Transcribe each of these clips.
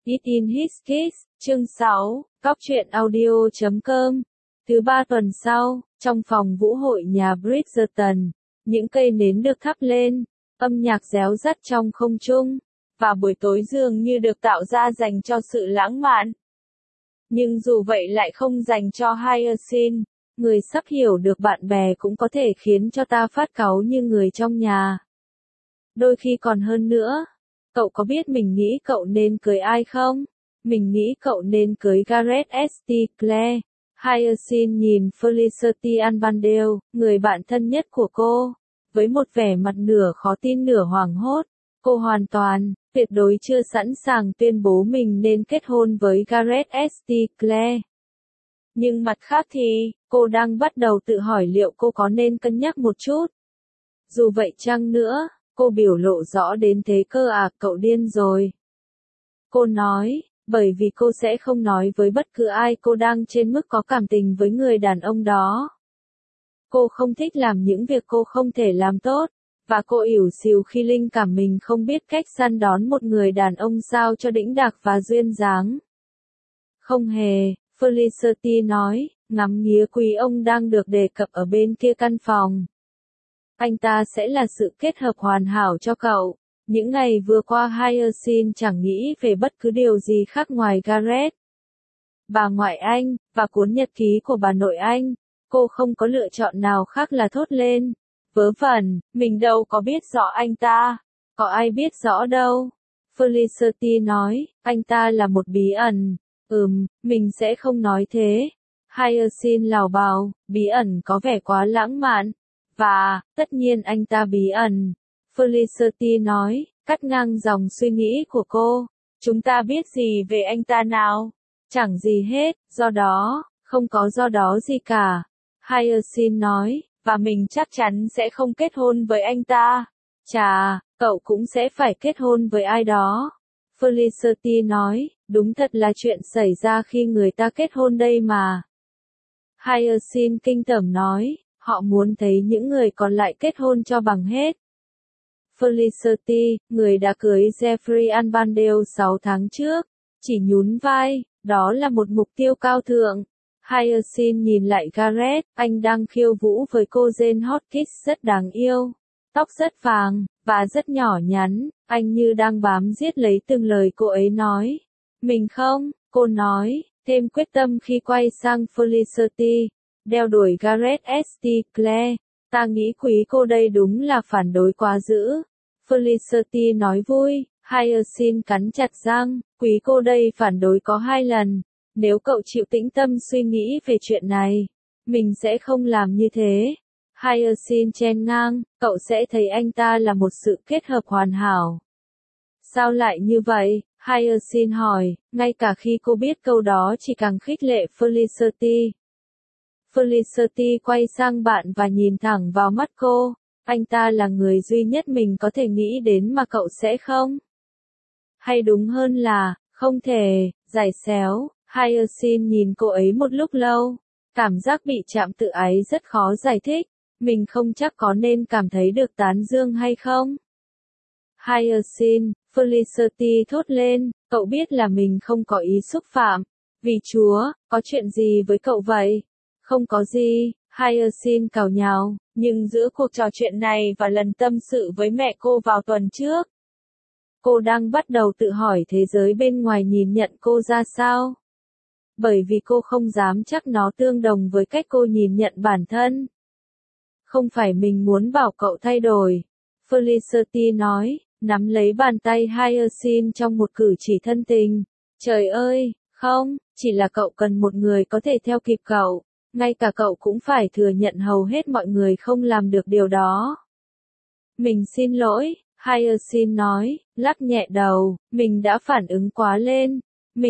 It in His Kiss, chương 6, Cóc truyện audio.com. Thứ ba tuần sau, trong phòng vũ hội nhà Bridgerton, những cây nến được thắp lên, âm nhạc réo rắt trong không trung, và buổi tối dường như được tạo ra dành cho sự lãng mạn. Nhưng dù vậy lại không dành cho Hyacinth, người sắp hiểu được bạn bè cũng có thể khiến cho ta phát cáu như người trong nhà. Đôi khi còn hơn nữa. Cậu có biết mình nghĩ cậu nên cưới ai không? Mình nghĩ cậu nên cưới Gareth St. Clair. Hyacinth nhìn Felicity Armadale, người bạn thân nhất của cô, với một vẻ mặt nửa khó tin nửa hoảng hốt. Cô hoàn toàn, tuyệt đối chưa sẵn sàng tuyên bố mình nên kết hôn với Gareth St. Clair. Nhưng mặt khác thì, cô đang bắt đầu tự hỏi liệu cô có nên cân nhắc một chút. Dù vậy chăng nữa, cô biểu lộ rõ đến thế cơ à, cậu điên rồi. Cô nói, bởi vì cô sẽ không nói với bất cứ ai cô đang trên mức có cảm tình với người đàn ông đó. Cô không thích làm những việc cô không thể làm tốt, và cô ỉu xìu khi linh cảm mình không biết cách săn đón một người đàn ông sao cho đĩnh đạc và duyên dáng. Không hề, Felicity nói, ngắm nghía quý ông đang được đề cập ở bên kia căn phòng. Anh ta sẽ là sự kết hợp hoàn hảo cho cậu. Những ngày vừa qua Hyacinth chẳng nghĩ về bất cứ điều gì khác ngoài Gareth, bà ngoại anh, và cuốn nhật ký của bà nội anh. Cô không có lựa chọn nào khác là thốt lên. Vớ vẩn, mình đâu có biết rõ anh ta. Có ai biết rõ đâu. Felicity nói, anh ta là một bí ẩn. Mình sẽ không nói thế. Hyacinth lào bào, bí ẩn có vẻ quá lãng mạn. Và, tất nhiên anh ta bí ẩn. Felicity nói, cắt ngang dòng suy nghĩ của cô. Chúng ta biết gì về anh ta nào? Chẳng gì hết, do đó, không có do đó gì cả. Hyacinth nói, và mình chắc chắn sẽ không kết hôn với anh ta. Chà, cậu cũng sẽ phải kết hôn với ai đó. Felicity nói, đúng thật là chuyện xảy ra khi người ta kết hôn đây mà. Hyacinth kinh tởm nói, họ muốn thấy những người còn lại kết hôn cho bằng hết. Felicity, người đã cưới Jeffrey Armadale 6 tháng trước, chỉ nhún vai, đó là một mục tiêu cao thượng. Hyacinth nhìn lại Gareth, anh đang khiêu vũ với cô Jane Hotkiss rất đáng yêu. Tóc rất vàng, và rất nhỏ nhắn, anh như đang bám giết lấy từng lời cô ấy nói. Mình không, cô nói, thêm quyết tâm khi quay sang Felicity, đeo đuổi Gareth St. Clair. Ta nghĩ quý cô đây đúng là phản đối quá dữ. Felicity nói vui, Hyacinth cắn chặt răng, quý cô đây phản đối có 2 lần. Nếu cậu chịu tĩnh tâm suy nghĩ về chuyện này, mình sẽ không làm như thế. Hyacinth chen ngang, cậu sẽ thấy anh ta là một sự kết hợp hoàn hảo. Sao lại như vậy? Hyacinth hỏi, ngay cả khi cô biết câu đó chỉ càng khích lệ Felicity. Felicity quay sang bạn và nhìn thẳng vào mắt cô. Anh ta là người duy nhất mình có thể nghĩ đến mà cậu sẽ không. Hay đúng hơn là, không thể, giải xéo. Hyacinth nhìn cô ấy một lúc lâu. Cảm giác bị chạm tự ái rất khó giải thích. Mình không chắc có nên cảm thấy được tán dương hay không. Hyacinth, Felicity thốt lên, cậu biết là mình không có ý xúc phạm. Vì Chúa, có chuyện gì với cậu vậy? Không có gì, Hyacinth cào nhào, nhưng giữa cuộc trò chuyện này và lần tâm sự với mẹ cô vào tuần trước, cô đang bắt đầu tự hỏi thế giới bên ngoài nhìn nhận cô ra sao. Bởi vì cô không dám chắc nó tương đồng với cách cô nhìn nhận bản thân. Không phải mình muốn bảo cậu thay đổi. Felicity nói, nắm lấy bàn tay Hyacinth trong một cử chỉ thân tình. Trời ơi, không, chỉ là cậu cần một người có thể theo kịp cậu. Ngay cả cậu cũng phải thừa nhận hầu hết mọi người không làm được điều đó. Mình xin lỗi, Hyacinth nói, lắc nhẹ đầu, mình đã phản ứng quá lên.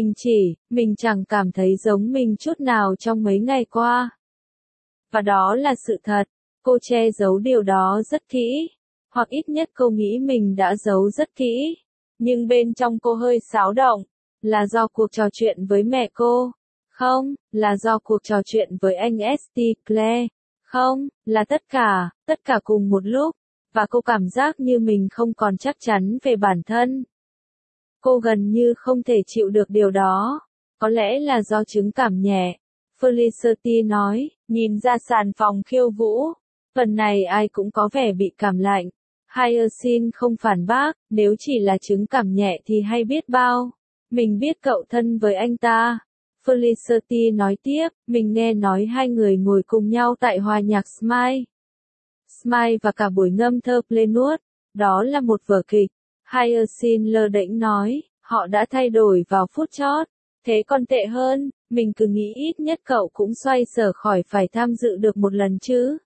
Mình chẳng cảm thấy giống mình chút nào trong mấy ngày qua. Và đó là sự thật, cô che giấu điều đó rất kỹ. Hoặc ít nhất cô nghĩ mình đã giấu rất kỹ. Nhưng bên trong cô hơi xáo động. Là do cuộc trò chuyện với mẹ cô. Không, là do cuộc trò chuyện với anh St. Clair. Không, là tất cả cùng một lúc. Và cô cảm giác như mình không còn chắc chắn về bản thân. Cô gần như không thể chịu được điều đó. Có lẽ là do chứng cảm nhẹ. Felicity nói, nhìn ra sàn phòng khiêu vũ. Phần này ai cũng có vẻ bị cảm lạnh. Hyacinth không phản bác, nếu chỉ là chứng cảm nhẹ thì hay biết bao. Mình biết cậu thân với anh ta. Felicity nói tiếp, mình nghe nói hai người ngồi cùng nhau tại hòa nhạc Smile. Smile và cả buổi ngâm thơ Playwood. Đó là một vở kịch. Hyacinth lơ đễnh nói, họ đã thay đổi vào phút chót. Thế còn tệ hơn, mình cứ nghĩ ít nhất cậu cũng xoay sở khỏi phải tham dự được một lần chứ.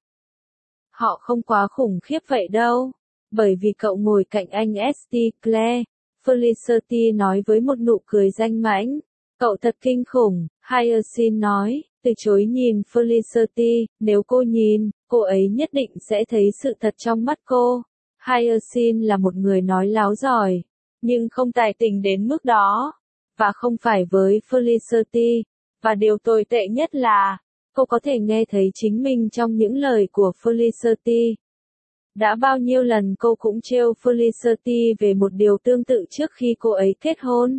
Họ không quá khủng khiếp vậy đâu. Bởi vì cậu ngồi cạnh anh St. Clair. Felicity nói với một nụ cười danh mãnh. Cậu thật kinh khủng, Hyacinth nói, từ chối nhìn Felicity, nếu cô nhìn, cô ấy nhất định sẽ thấy sự thật trong mắt cô. Hyacinth là một người nói láo giỏi, nhưng không tài tình đến mức đó. Và không phải với Felicity. Và điều tồi tệ nhất là, cô có thể nghe thấy chính mình trong những lời của Felicity. Đã bao nhiêu lần cô cũng trêu Felicity về một điều tương tự trước khi cô ấy kết hôn.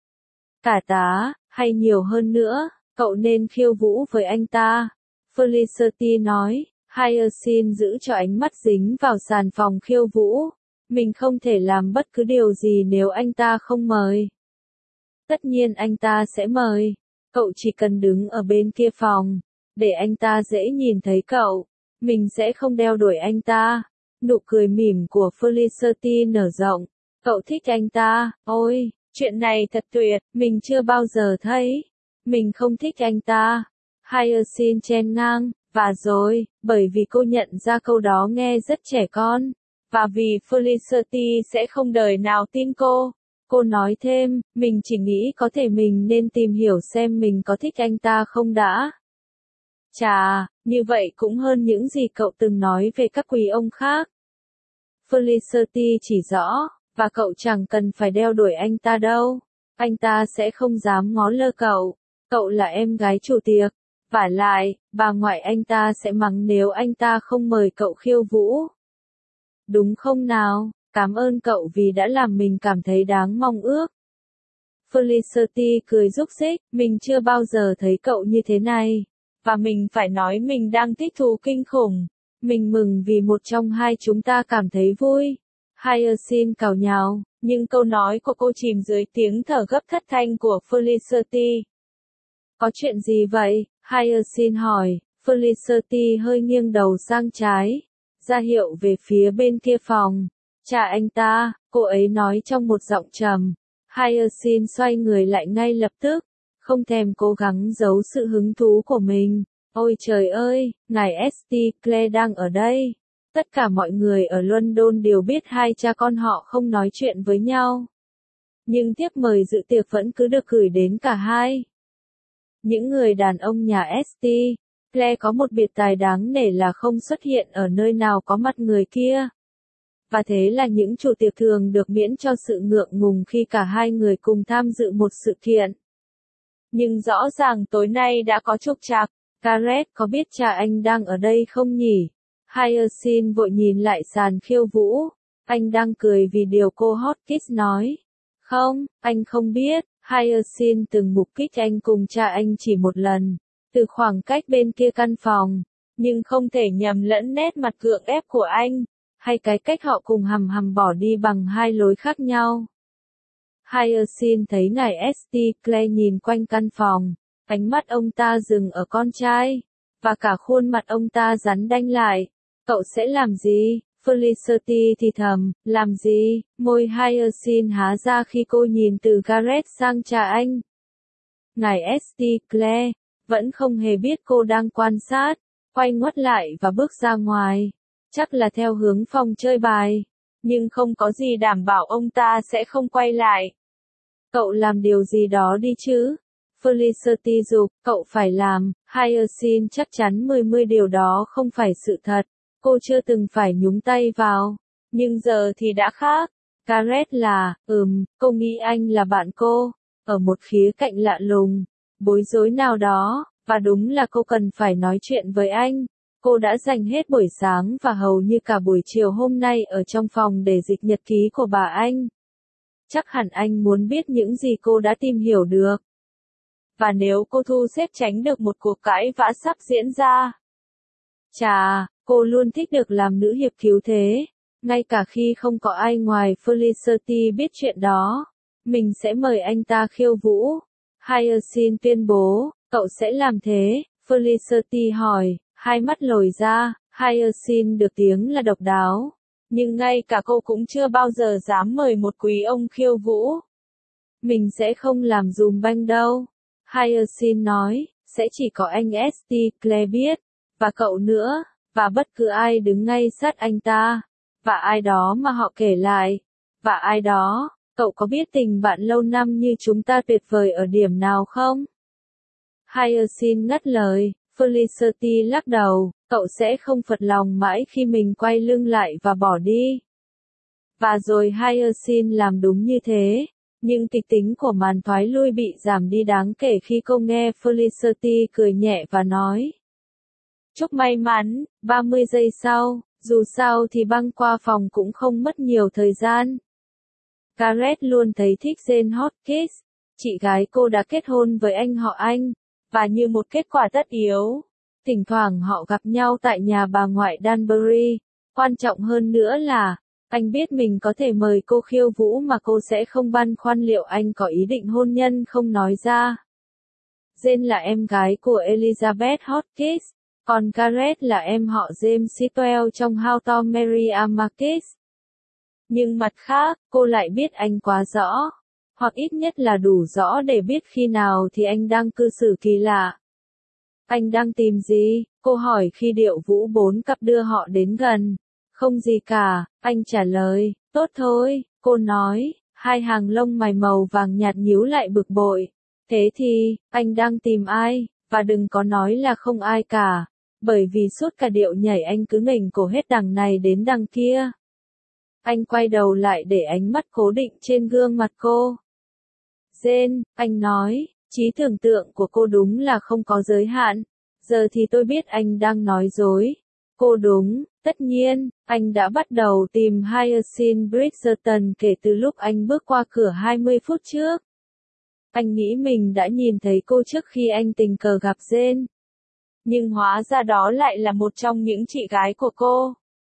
Cả tá, hay nhiều hơn nữa, cậu nên khiêu vũ với anh ta. Felicity nói, Hyacinth giữ cho ánh mắt dính vào sàn phòng khiêu vũ. Mình không thể làm bất cứ điều gì nếu anh ta không mời. Tất nhiên anh ta sẽ mời. Cậu chỉ cần đứng ở bên kia phòng, để anh ta dễ nhìn thấy cậu. Mình sẽ không đeo đuổi anh ta. Nụ cười mỉm của Felicity nở rộng. Cậu thích anh ta, ôi, chuyện này thật tuyệt, mình chưa bao giờ thấy. Mình không thích anh ta. Hyacinth chen ngang, và rồi, bởi vì cô nhận ra câu đó nghe rất trẻ con. Và vì Felicity sẽ không đời nào tin cô. Cô nói thêm, mình chỉ nghĩ có thể mình nên tìm hiểu xem mình có thích anh ta không đã. Chà, như vậy cũng hơn những gì cậu từng nói về các quý ông khác. Felicity chỉ rõ, và cậu chẳng cần phải đeo đuổi anh ta đâu. Anh ta sẽ không dám ngó lơ cậu. Cậu là em gái chủ tiệc. Vả lại, bà ngoại anh ta sẽ mắng nếu anh ta không mời cậu khiêu vũ. Đúng không nào? Cảm ơn cậu vì đã làm mình cảm thấy đáng mong ước. Felicity cười rúc rích, mình chưa bao giờ thấy cậu như thế này. Và mình phải nói mình đang thích thú kinh khủng. Mình mừng vì một trong hai chúng ta cảm thấy vui. Hyacinth cào nhào, nhưng câu nói của cô chìm dưới tiếng thở gấp thất thanh của Felicity. Có chuyện gì vậy? Hyacinth hỏi. Felicity hơi nghiêng đầu sang trái, ra hiệu về phía bên kia phòng. Cha anh ta, cô ấy nói trong một giọng trầm. Hyacinth xoay người lại ngay lập tức, không thèm cố gắng giấu sự hứng thú của mình. Ôi trời ơi, ngài St. Clair đang ở đây. Tất cả mọi người ở London đều biết hai cha con họ không nói chuyện với nhau. Nhưng thiếp mời dự tiệc vẫn cứ được gửi đến cả hai. Những người đàn ông nhà St. Clair có một biệt tài đáng nể là không xuất hiện ở nơi nào có mặt người kia. Và thế là những chủ tiệc thường được miễn cho sự ngượng ngùng khi cả hai người cùng tham dự một sự kiện. Nhưng rõ ràng tối nay đã có trục trặc. Gareth có biết cha anh đang ở đây không nhỉ? Hyacinth vội nhìn lại sàn khiêu vũ. Anh đang cười vì điều cô Hotkiss nói. Không, anh không biết. Hyacinth từng mục kích anh cùng cha anh chỉ một lần. Từ khoảng cách bên kia căn phòng. Nhưng không thể nhầm lẫn nét mặt gượng ép của anh. Hay cái cách họ cùng hầm hầm bỏ đi bằng hai lối khác nhau. Hyacinth thấy ngài St. Clair nhìn quanh căn phòng. Ánh mắt ông ta dừng ở con trai. Và cả khuôn mặt ông ta rắn đanh lại. Cậu sẽ làm gì? Felicity thì thầm, làm gì? Môi Hyacinth há ra khi cô nhìn từ Gareth sang cha anh. Ngài St. Clair vẫn không hề biết cô đang quan sát. Quay ngoắt lại và bước ra ngoài. Chắc là theo hướng phòng chơi bài. Nhưng không có gì đảm bảo ông ta sẽ không quay lại. Cậu làm điều gì đó đi chứ? Felicity giục, cậu phải làm. Hyacinth chắc chắn 10 điều đó không phải sự thật. Cô chưa từng phải nhúng tay vào. Nhưng giờ thì đã khác. Gareth là, cô nghĩ anh là bạn cô. Ở một khía cạnh lạ lùng. Bối rối nào đó. Và đúng là cô cần phải nói chuyện với anh. Cô đã dành hết buổi sáng và hầu như cả buổi chiều hôm nay ở trong phòng để dịch nhật ký của bà anh. Chắc hẳn anh muốn biết những gì cô đã tìm hiểu được. Và nếu cô thu xếp tránh được một cuộc cãi vã sắp diễn ra. Chà, cô luôn thích được làm nữ hiệp cứu thế. Ngay cả khi không có ai ngoài Felicity biết chuyện đó. Mình sẽ mời anh ta khiêu vũ. Hyacinth tuyên bố, cậu sẽ làm thế. Felicity hỏi, hai mắt lồi ra. Hyacinth được tiếng là độc đáo. Nhưng ngay cả cô cũng chưa bao giờ dám mời một quý ông khiêu vũ. Mình sẽ không làm dùm banh đâu. Hyacinth nói, sẽ chỉ có anh St. Clair biết. Và cậu nữa. Và bất cứ ai đứng ngay sát anh ta. Và ai đó mà họ kể lại. Và ai đó, cậu có biết tình bạn lâu năm như chúng ta tuyệt vời ở điểm nào không? Hyacinth ngắt lời, Felicity lắc đầu, cậu sẽ không phật lòng mãi khi mình quay lưng lại và bỏ đi. Và rồi Hyacinth làm đúng như thế. Nhưng kịch tính của màn thoái lui bị giảm đi đáng kể khi cô nghe Felicity cười nhẹ và nói. Chúc may mắn, 30 giây sau, dù sao thì băng qua phòng cũng không mất nhiều thời gian. Gareth luôn thấy thích Jane Hotkiss, chị gái cô đã kết hôn với anh họ Anh, và như một kết quả tất yếu, thỉnh thoảng họ gặp nhau tại nhà bà ngoại Danbury. Quan trọng hơn nữa là, anh biết mình có thể mời cô khiêu vũ mà cô sẽ không băn khoăn liệu anh có ý định hôn nhân không nói ra. Jane là em gái của Elizabeth Hotkiss, còn Gareth là em họ James Sitwell trong How Tom Married a Marquis. Nhưng mặt khác, cô lại biết anh quá rõ, hoặc ít nhất là đủ rõ để biết khi nào thì anh đang cư xử kỳ lạ. Anh đang tìm gì? Cô hỏi khi điệu vũ bốn cặp đưa họ đến gần. Không gì cả, anh trả lời, tốt thôi, cô nói, hai hàng lông mày màu vàng nhạt nhíu lại bực bội. Thế thì, anh đang tìm ai? Và đừng có nói là không ai cả, bởi vì suốt cả điệu nhảy anh cứ nghềnh cổ hết đằng này đến đằng kia. Anh quay đầu lại để ánh mắt cố định trên gương mặt cô. Jane, anh nói, trí tưởng tượng của cô đúng là không có giới hạn. Giờ thì tôi biết anh đang nói dối. Cô đúng, tất nhiên, anh đã bắt đầu tìm Hyacinth Bridgerton kể từ lúc anh bước qua cửa 20 phút trước. Anh nghĩ mình đã nhìn thấy cô trước khi anh tình cờ gặp Jane. Nhưng hóa ra đó lại là một trong những chị gái của cô.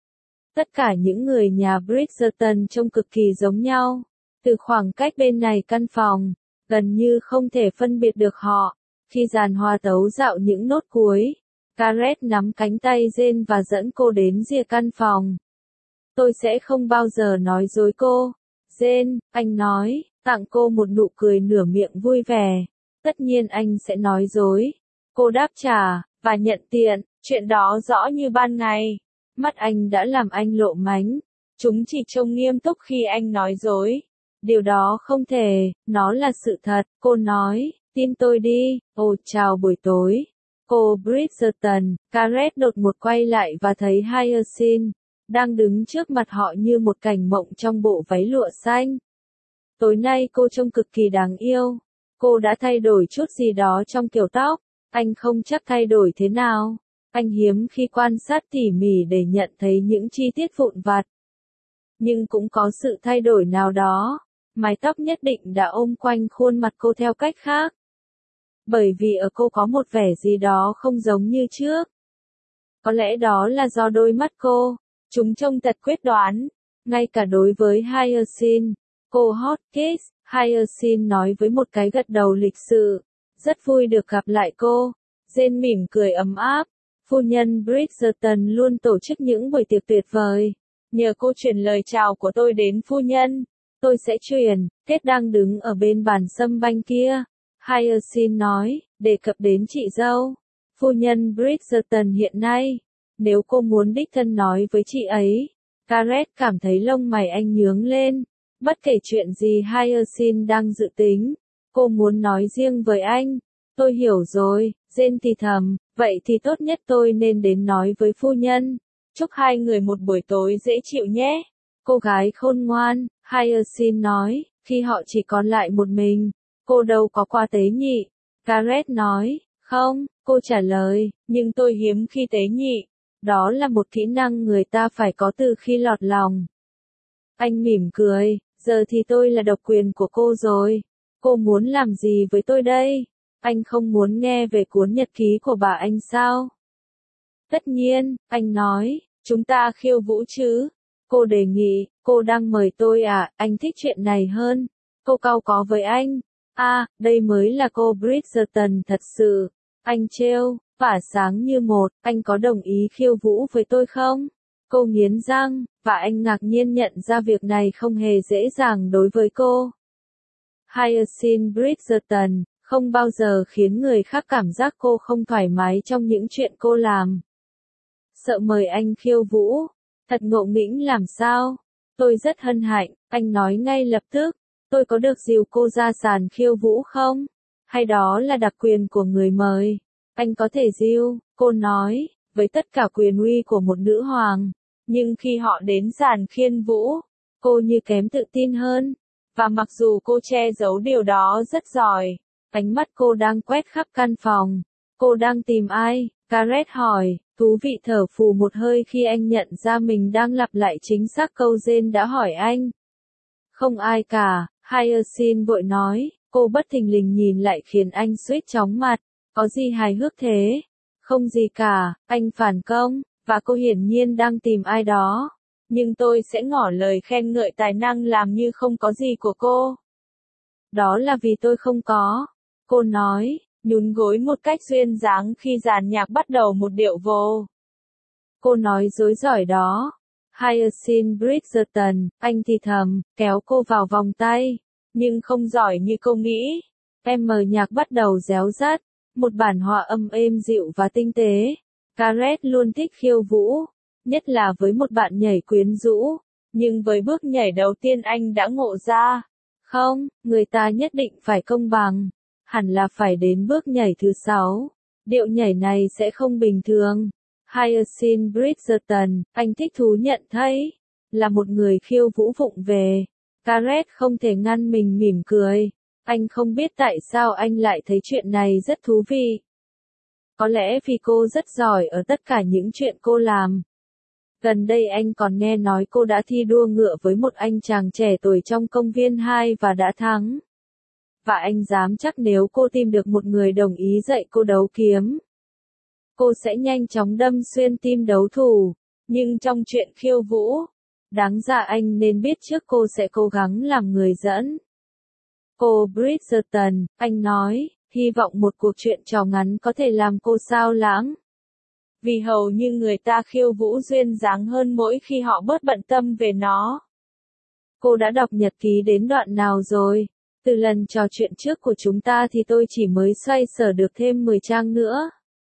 Tất cả những người nhà Bridgerton trông cực kỳ giống nhau. Từ khoảng cách bên này căn phòng, gần như không thể phân biệt được họ. Khi dàn hòa tấu dạo những nốt cuối, Gareth nắm cánh tay Jane và dẫn cô đến rìa căn phòng. Tôi sẽ không bao giờ nói dối cô. Jane, anh nói, tặng cô một nụ cười nửa miệng vui vẻ. Tất nhiên anh sẽ nói dối. Cô đáp trả, và nhận tiện, chuyện đó rõ như ban ngày. Mắt anh đã làm anh lộ mánh. Chúng chỉ trông nghiêm túc khi anh nói dối. Điều đó không thể, nó là sự thật, cô nói, tin tôi đi. Ồ chào buổi tối. Cô Bridgerton, Gareth đột ngột quay lại và thấy Hyacinth đang đứng trước mặt họ như một cảnh mộng trong bộ váy lụa xanh. Tối nay cô trông cực kỳ đáng yêu. Cô đã thay đổi chút gì đó trong kiểu tóc. Anh không chắc thay đổi thế nào. Anh hiếm khi quan sát tỉ mỉ để nhận thấy những chi tiết vụn vặt. Nhưng cũng có sự thay đổi nào đó. Mái tóc nhất định đã ôm quanh khuôn mặt cô theo cách khác. Bởi vì ở cô có một vẻ gì đó không giống như trước. Có lẽ đó là do đôi mắt cô. Chúng trông thật quyết đoán. Ngay cả đối với Hyacinth, cô Hotkiss, Hyacinth nói với một cái gật đầu lịch sự. Rất vui được gặp lại cô. Jane mỉm cười ấm áp. Phu nhân Bridgerton luôn tổ chức những buổi tiệc tuyệt vời. Nhờ cô truyền lời chào của tôi đến phu nhân. Tôi sẽ truyền. Kết đang đứng ở bên bàn sâm banh kia. Hyacinth nói, đề cập đến chị dâu. Phu nhân Bridgerton hiện nay. Nếu cô muốn đích thân nói với chị ấy. Gareth cảm thấy lông mày anh nhướng lên. Bất kể chuyện gì Hyacinth đang dự tính. Cô muốn nói riêng với anh. Tôi hiểu rồi, Jane thì thầm, vậy thì tốt nhất tôi nên đến nói với phu nhân. Chúc hai người một buổi tối dễ chịu nhé. Cô gái khôn ngoan, Hyacinth nói, khi họ chỉ còn lại một mình. Cô đâu có qua tế nhị. Gareth nói, không, cô trả lời, nhưng tôi hiếm khi tế nhị. Đó là một kỹ năng người ta phải có từ khi lọt lòng. Anh mỉm cười, Giờ thì tôi là độc quyền của cô rồi. Cô muốn làm gì với tôi đây? Anh không muốn nghe về cuốn nhật ký của bà anh sao? Tất nhiên, anh nói, chúng ta khiêu vũ chứ. Cô đề nghị, cô đang mời tôi à, anh thích chuyện này hơn. Cô cau có với anh. À, đây mới là cô Bridgerton thật sự. Anh trêu, tỏa sáng như một, anh có đồng ý khiêu vũ với tôi không? Cô nghiến răng, và anh ngạc nhiên nhận ra việc này không hề dễ dàng đối với cô. Hyacinth Bridgerton không bao giờ khiến người khác cảm giác cô không thoải mái trong những chuyện cô làm. Sợ mời anh khiêu vũ, thật ngộ nghĩnh làm sao? Tôi rất hân hạnh, anh nói ngay lập tức, tôi có được dìu cô ra sàn khiêu vũ không? Hay đó là đặc quyền của người mời? Anh có thể dìu, cô nói, với tất cả quyền uy của một nữ hoàng. Nhưng khi họ đến sàn khiêu vũ, cô như kém tự tin hơn. Và mặc dù cô che giấu điều đó rất giỏi, ánh mắt cô đang quét khắp căn phòng. Cô đang tìm ai? Gareth hỏi, thú vị thở phù một hơi khi anh nhận ra mình đang lặp lại chính xác câu Jane đã hỏi anh. Không ai cả, Hyacinth vội nói, cô bất thình lình nhìn lại khiến anh suýt chóng mặt. Có gì hài hước thế? Không gì cả, anh phản công, và cô hiển nhiên đang tìm ai đó. Nhưng tôi sẽ ngỏ lời khen ngợi tài năng làm như không có gì của cô. Đó là vì tôi không có. Cô nói, nhún gối một cách duyên dáng khi dàn nhạc bắt đầu một điệu vô. Cô nói dối giỏi đó. Hyacinth Bridgerton, anh thì thầm, kéo cô vào vòng tay. Nhưng không giỏi như cô nghĩ. Em mờ nhạc bắt đầu réo rắt. Một bản hòa âm êm dịu và tinh tế. Gareth luôn thích khiêu vũ. Nhất là với một bạn nhảy quyến rũ. Nhưng với bước nhảy đầu tiên anh đã ngộ ra. Không, người ta nhất định phải công bằng. Hẳn là phải đến bước nhảy thứ 6. Điệu nhảy này sẽ không bình thường. Hyacinth Bridgerton, anh thích thú nhận thấy, là một người khiêu vũ vụng về. Gareth không thể ngăn mình mỉm cười. Anh không biết tại sao anh lại thấy chuyện này rất thú vị. Có lẽ vì cô rất giỏi ở tất cả những chuyện cô làm. Gần đây anh còn nghe nói cô đã thi đua ngựa với một anh chàng trẻ tuổi trong công viên 2 và đã thắng. Và anh dám chắc nếu cô tìm được một người đồng ý dạy cô đấu kiếm, cô sẽ nhanh chóng đâm xuyên tim đấu thủ. Nhưng trong chuyện khiêu vũ, đáng ra anh nên biết trước cô sẽ cố gắng làm người dẫn. Cô Bridgerton, anh nói, hy vọng một cuộc chuyện trò ngắn có thể làm cô xao lãng. Vì hầu như người ta khiêu vũ duyên dáng hơn mỗi khi họ bớt bận tâm về nó. Cô đã đọc nhật ký đến đoạn nào rồi? Từ lần trò chuyện trước của chúng ta thì tôi chỉ mới xoay sở được thêm 10 trang nữa.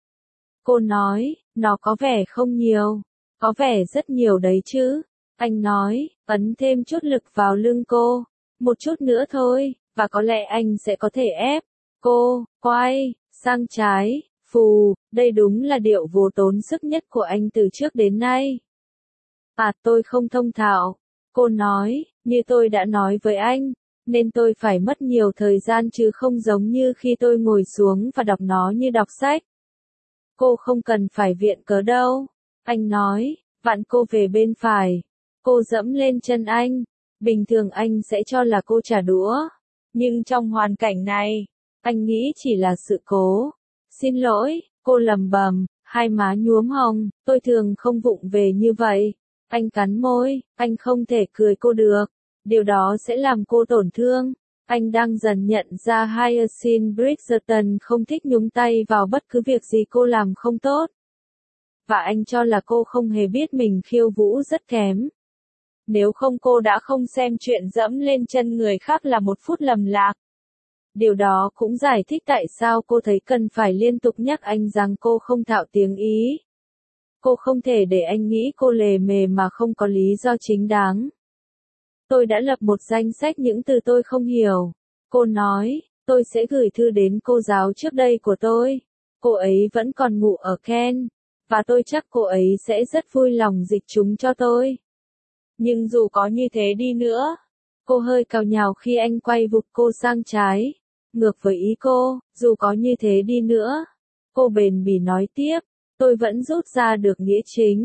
Cô nói, nó có vẻ không nhiều. Có vẻ rất nhiều đấy chứ. Anh nói, ấn thêm chút lực vào lưng cô. Một chút nữa thôi, và có lẽ anh sẽ có thể ép cô, quay, sang trái, phù, đây đúng là điệu vô tốn sức nhất của anh từ trước đến nay. À, tôi không thông thạo. Cô nói, như tôi đã nói với anh, nên tôi phải mất nhiều thời gian chứ không giống như khi tôi ngồi xuống và đọc nó như đọc sách. Cô không cần phải viện cớ đâu. Anh nói, vặn cô về bên phải. Cô dẫm lên chân anh. Bình thường anh sẽ cho là cô trả đũa. Nhưng trong hoàn cảnh này, anh nghĩ chỉ là sự cố. Xin lỗi, cô lầm bầm, hai má nhuốm hồng, tôi thường không vụng về như vậy. Anh cắn môi, anh không thể cười cô được. Điều đó sẽ làm cô tổn thương. Anh đang dần nhận ra Hyacinth Bridgerton không thích nhúng tay vào bất cứ việc gì cô làm không tốt. Và anh cho là cô không hề biết mình khiêu vũ rất kém. Nếu không cô đã không xem chuyện dẫm lên chân người khác là một phút lầm lạc. Điều đó cũng giải thích tại sao cô thấy cần phải liên tục nhắc anh rằng cô không thạo tiếng Ý. Cô không thể để anh nghĩ cô lề mề mà không có lý do chính đáng. Tôi đã lập một danh sách những từ tôi không hiểu. Cô nói, tôi sẽ gửi thư đến cô giáo trước đây của tôi. Cô ấy vẫn còn ngủ ở Kent. Và tôi chắc cô ấy sẽ rất vui lòng dịch chúng cho tôi. Nhưng dù có như thế đi nữa, cô hơi càu nhàu khi anh quay vụt cô sang trái. Ngược với ý cô, dù có như thế đi nữa. Cô bền bỉ nói tiếp, tôi vẫn rút ra được nghĩa chính.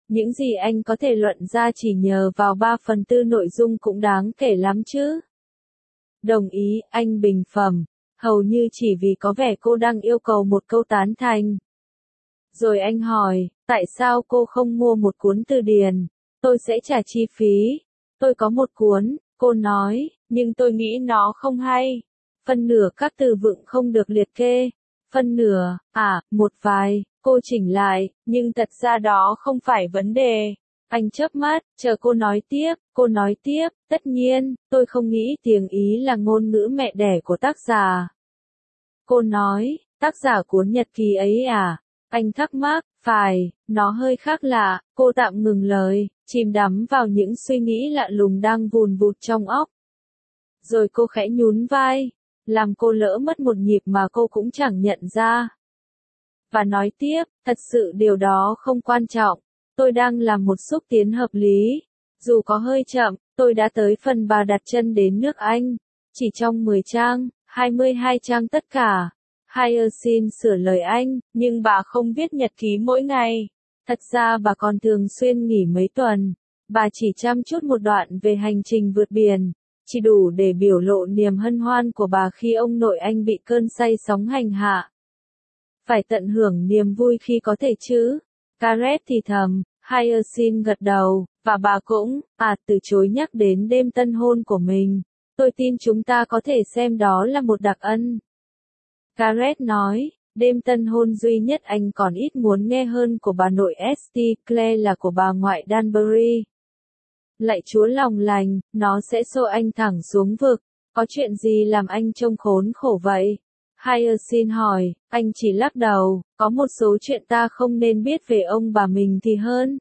Những gì anh có thể luận ra chỉ nhờ vào 3/4 nội dung cũng đáng kể lắm chứ. Đồng ý, anh bình phẩm, hầu như chỉ vì có vẻ cô đang yêu cầu một câu tán thành. Rồi anh hỏi, tại sao cô không mua một cuốn từ điển? Tôi sẽ trả chi phí. Tôi có một cuốn, cô nói, nhưng tôi nghĩ nó không hay. Phân nửa các từ vựng không được liệt kê. Phân nửa, một vài, cô chỉnh lại, nhưng thật ra đó không phải vấn đề. Anh chớp mắt, chờ cô nói tiếp, tất nhiên, tôi không nghĩ tiếng Ý là ngôn ngữ mẹ đẻ của tác giả. Cô nói, tác giả cuốn nhật ký ấy à? Anh thắc mắc, phải, nó hơi khác lạ, cô tạm ngừng lời, chìm đắm vào những suy nghĩ lạ lùng đang vùn vụt trong óc. Rồi cô khẽ nhún vai, làm cô lỡ mất một nhịp mà cô cũng chẳng nhận ra. Và nói tiếp, thật sự điều đó không quan trọng, tôi đang làm một xúc tiến hợp lý. Dù có hơi chậm, tôi đã tới phần bà đặt chân đến nước Anh. Chỉ trong 10 trang, 22 trang tất cả. Hyacinth sửa lời anh, nhưng bà không viết nhật ký mỗi ngày. Thật ra bà còn thường xuyên nghỉ mấy tuần. Bà chỉ chăm chút một đoạn về hành trình vượt biển, chỉ đủ để biểu lộ niềm hân hoan của bà khi ông nội anh bị cơn say sóng hành hạ. Phải tận hưởng niềm vui khi có thể chứ. Gareth thì thầm, Hyacinth gật đầu, và bà cũng, từ chối nhắc đến đêm tân hôn của mình. Tôi tin chúng ta có thể xem đó là một đặc ân. Gareth nói, đêm tân hôn duy nhất anh còn ít muốn nghe hơn của bà nội St. Clair là của bà ngoại Danbury. Lạy Chúa lòng lành, nó sẽ xô anh thẳng xuống vực. Có chuyện gì làm anh trông khốn khổ vậy? Hyacinth hỏi, anh chỉ lắc đầu, có một số chuyện ta không nên biết về ông bà mình thì hơn.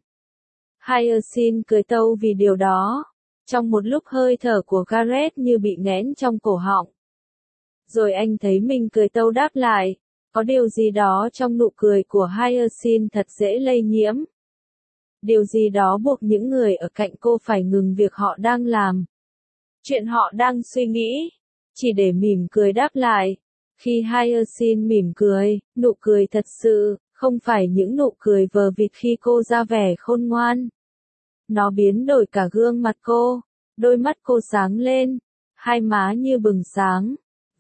Hyacinth cười tâu vì điều đó. Trong một lúc hơi thở của Gareth như bị nghẽn trong cổ họng. Rồi anh thấy mình cười tâu đáp lại. Có điều gì đó trong nụ cười của Hyacinth thật dễ lây nhiễm. Điều gì đó buộc những người ở cạnh cô phải ngừng việc họ đang làm. Chuyện họ đang suy nghĩ. Chỉ để mỉm cười đáp lại. Khi Hyacinth mỉm cười, nụ cười thật sự, không phải những nụ cười vờ vịt khi cô ra vẻ khôn ngoan. Nó biến đổi cả gương mặt cô. Đôi mắt cô sáng lên. Hai má như bừng sáng.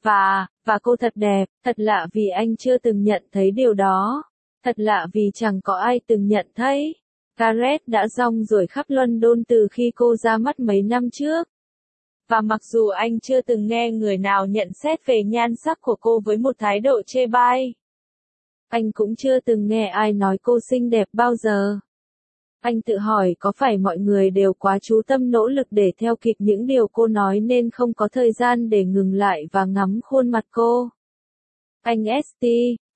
Và cô thật đẹp, thật lạ vì anh chưa từng nhận thấy điều đó. Thật lạ vì chẳng có ai từng nhận thấy. Gareth đã rong ruổi khắp London từ khi cô ra mắt mấy năm trước. Và mặc dù anh chưa từng nghe người nào nhận xét về nhan sắc của cô với một thái độ chê bai. Anh cũng chưa từng nghe ai nói cô xinh đẹp bao giờ. Anh tự hỏi có phải mọi người đều quá chú tâm nỗ lực để theo kịp những điều cô nói nên không có thời gian để ngừng lại và ngắm khuôn mặt cô. Anh St.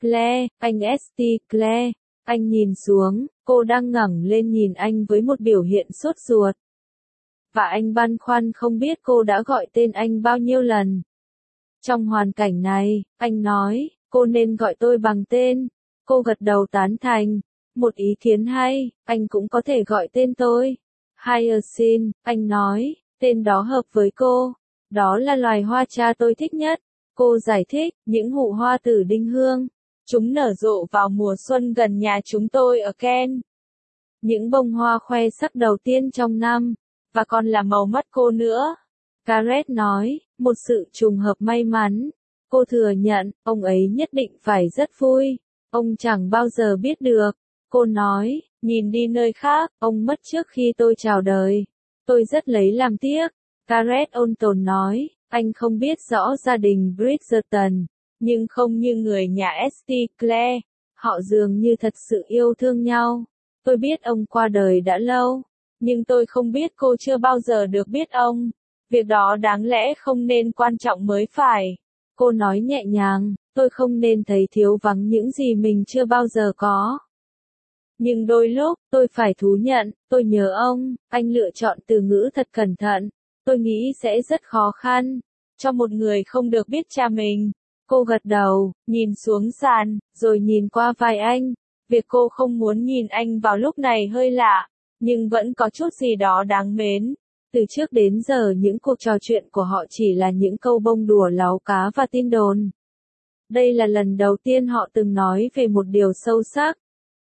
Clair, anh nhìn xuống, cô đang ngẩng lên nhìn anh với một biểu hiện sốt ruột. Và anh băn khoăn không biết cô đã gọi tên anh bao nhiêu lần. Trong hoàn cảnh này, anh nói, cô nên gọi tôi bằng tên. Cô gật đầu tán thành. Một ý kiến hay, anh cũng có thể gọi tên tôi. Hyacinth, anh nói, tên đó hợp với cô. Đó là loài hoa cha tôi thích nhất. Cô giải thích, những hụ hoa tử đinh hương. Chúng nở rộ vào mùa xuân gần nhà chúng tôi ở Kent. Những bông hoa khoe sắc đầu tiên trong năm. Và còn là màu mắt cô nữa. Gareth nói, một sự trùng hợp may mắn. Cô thừa nhận, ông ấy nhất định phải rất vui. Ông chẳng bao giờ biết được. Cô nói, nhìn đi nơi khác, ông mất trước khi tôi chào đời. Tôi rất lấy làm tiếc. Gareth ôn tồn nói, anh không biết rõ gia đình Bridgerton, nhưng không như người nhà St. Clair. Họ dường như thật sự yêu thương nhau. Tôi biết ông qua đời đã lâu, nhưng tôi không biết cô chưa bao giờ được biết ông. Việc đó đáng lẽ không nên quan trọng mới phải. Cô nói nhẹ nhàng, tôi không nên thấy thiếu vắng những gì mình chưa bao giờ có. Nhưng đôi lúc, tôi phải thú nhận, tôi nhớ ông. Anh lựa chọn từ ngữ thật cẩn thận. Tôi nghĩ sẽ rất khó khăn cho một người không được biết cha mình. Cô gật đầu, nhìn xuống sàn, rồi nhìn qua vai anh. Việc cô không muốn nhìn anh vào lúc này hơi lạ, nhưng vẫn có chút gì đó đáng mến. Từ trước đến giờ những cuộc trò chuyện của họ chỉ là những câu bông đùa láu cá và tin đồn. Đây là lần đầu tiên họ từng nói về một điều sâu sắc.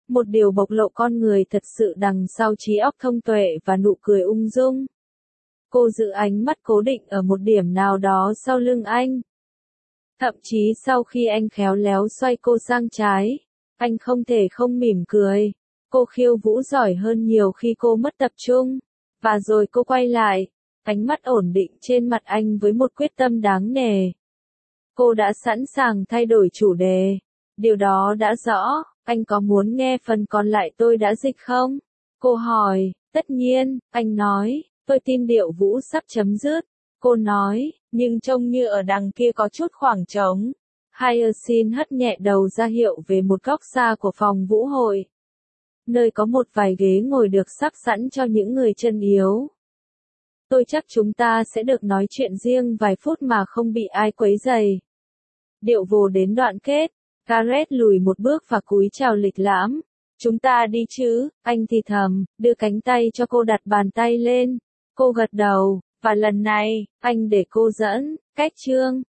Một điều bộc lộ con người thật sự đằng sau trí óc thông tuệ và nụ cười ung dung. Cô giữ ánh mắt cố định ở một điểm nào đó sau lưng anh. Thậm chí sau khi anh khéo léo xoay cô sang trái, anh không thể không mỉm cười. Cô khiêu vũ giỏi hơn nhiều khi cô mất tập trung. Và rồi cô quay lại, ánh mắt ổn định trên mặt anh với một quyết tâm đáng nể. Cô đã sẵn sàng thay đổi chủ đề. Điều đó đã rõ, anh có muốn nghe phần còn lại tôi đã dịch không? Cô hỏi, tất nhiên, anh nói, tôi tin điệu vũ sắp chấm dứt. Cô nói, nhưng trông như ở đằng kia có chút khoảng trống. Hyacinth hất nhẹ đầu ra hiệu về một góc xa của phòng vũ hội. Nơi có một vài ghế ngồi được sắp sẵn cho những người chân yếu. Tôi chắc chúng ta sẽ được nói chuyện riêng vài phút mà không bị ai quấy rầy. Điệu vồ đến đoạn kết, Gareth lùi một bước và cúi chào lịch lãm. Chúng ta đi chứ, anh thì thầm, đưa cánh tay cho cô đặt bàn tay lên. Cô gật đầu, và lần này, anh để cô dẫn, cách chương.